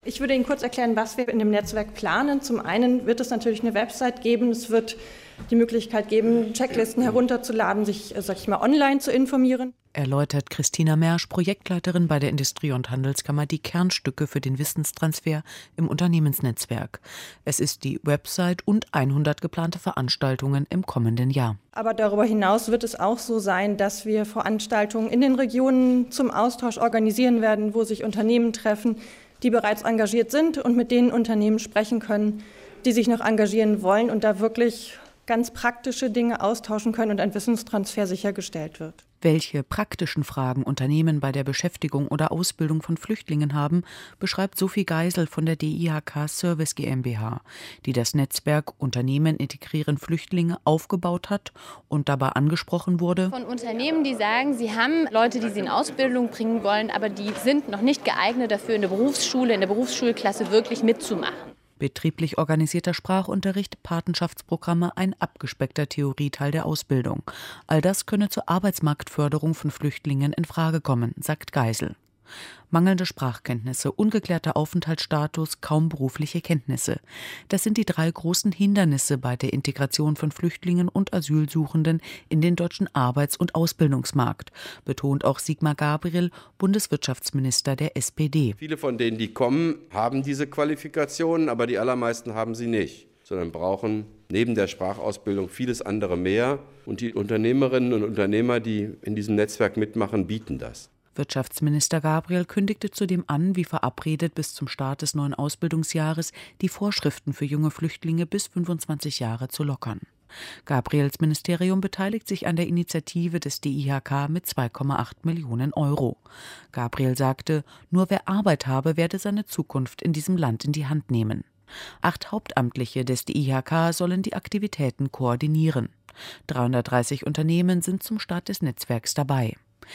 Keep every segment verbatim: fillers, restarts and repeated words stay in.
Ich würde Ihnen kurz erklären, was wir in dem Netzwerk planen. Zum einen wird es natürlich eine Website geben. Es wird die Möglichkeit geben, Checklisten herunterzuladen, sich, sag ich mal, online zu informieren. Erläutert Christina Mersch, Projektleiterin bei der Industrie- und Handelskammer, die Kernstücke für den Wissenstransfer im Unternehmensnetzwerk. Es ist die Website und hundert geplante Veranstaltungen im kommenden Jahr. Aber darüber hinaus wird es auch so sein, dass wir Veranstaltungen in den Regionen zum Austausch organisieren werden, wo sich Unternehmen treffen, die bereits engagiert sind und mit den Unternehmen sprechen können, die sich noch engagieren wollen und da wirklich ganz praktische Dinge austauschen können und ein Wissenstransfer sichergestellt wird. Welche praktischen Fragen Unternehmen bei der Beschäftigung oder Ausbildung von Flüchtlingen haben, beschreibt Sophie Geisel von der D I H K Service GmbH, die das Netzwerk Unternehmen integrieren Flüchtlinge aufgebaut hat und dabei angesprochen wurde. Von Unternehmen, die sagen, sie haben Leute, die sie in Ausbildung bringen wollen, aber die sind noch nicht geeignet dafür, in der Berufsschule, in der Berufsschulklasse wirklich mitzumachen. Betrieblich organisierter Sprachunterricht, Patenschaftsprogramme, ein abgespeckter Theorieteil der Ausbildung. All das könne zur Arbeitsmarktförderung von Flüchtlingen in Frage kommen, sagt Geisel. Mangelnde Sprachkenntnisse, ungeklärter Aufenthaltsstatus, kaum berufliche Kenntnisse. Das sind die drei großen Hindernisse bei der Integration von Flüchtlingen und Asylsuchenden in den deutschen Arbeits- und Ausbildungsmarkt, betont auch Sigmar Gabriel, Bundeswirtschaftsminister der S P D. Viele von denen, die kommen, haben diese Qualifikationen, aber die allermeisten haben sie nicht, sondern brauchen neben der Sprachausbildung vieles andere mehr. Und die Unternehmerinnen und Unternehmer, die in diesem Netzwerk mitmachen, bieten das. Wirtschaftsminister Gabriel kündigte zudem an, wie verabredet bis zum Start des neuen Ausbildungsjahres die Vorschriften für junge Flüchtlinge bis fünfundzwanzig Jahre zu lockern. Gabriels Ministerium beteiligt sich an der Initiative des D I H K mit zwei Komma acht Millionen Euro. Gabriel sagte, nur wer Arbeit habe, werde seine Zukunft in diesem Land in die Hand nehmen. Acht Hauptamtliche des D I H K sollen die Aktivitäten koordinieren. dreihundertdreißig Unternehmen sind zum Start des Netzwerks dabei.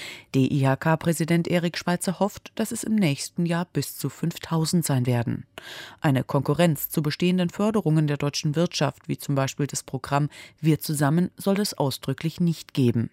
D I H K-Präsident Erik Schweitzer hofft, dass es im nächsten Jahr bis zu fünftausend sein werden. Eine Konkurrenz zu bestehenden Förderungen der deutschen Wirtschaft, wie zum Beispiel das Programm Wir zusammen, soll es ausdrücklich nicht geben.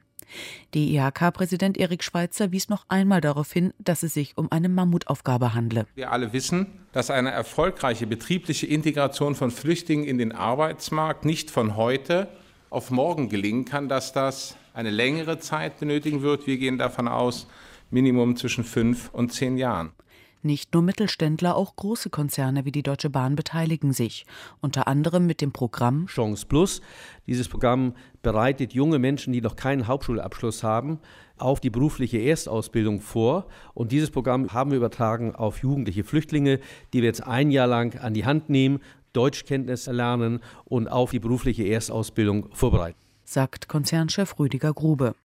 D I H K-Präsident Erik Schweitzer wies noch einmal darauf hin, dass es sich um eine Mammutaufgabe handle. Wir alle wissen, dass eine erfolgreiche betriebliche Integration von Flüchtlingen in den Arbeitsmarkt nicht von heute auf morgen gelingen kann, dass das eine längere Zeit benötigen wird. Wir gehen davon aus, Minimum zwischen fünf und zehn Jahren. Nicht nur Mittelständler, auch große Konzerne wie die Deutsche Bahn beteiligen sich. Unter anderem mit dem Programm Chance Plus. Dieses Programm bereitet junge Menschen, die noch keinen Hauptschulabschluss haben, auf die berufliche Erstausbildung vor. Und dieses Programm haben wir übertragen auf jugendliche Flüchtlinge, die wir jetzt ein Jahr lang an die Hand nehmen, Deutschkenntnisse lernen und auf die berufliche Erstausbildung vorbereiten, sagt Konzernchef Rüdiger Grube.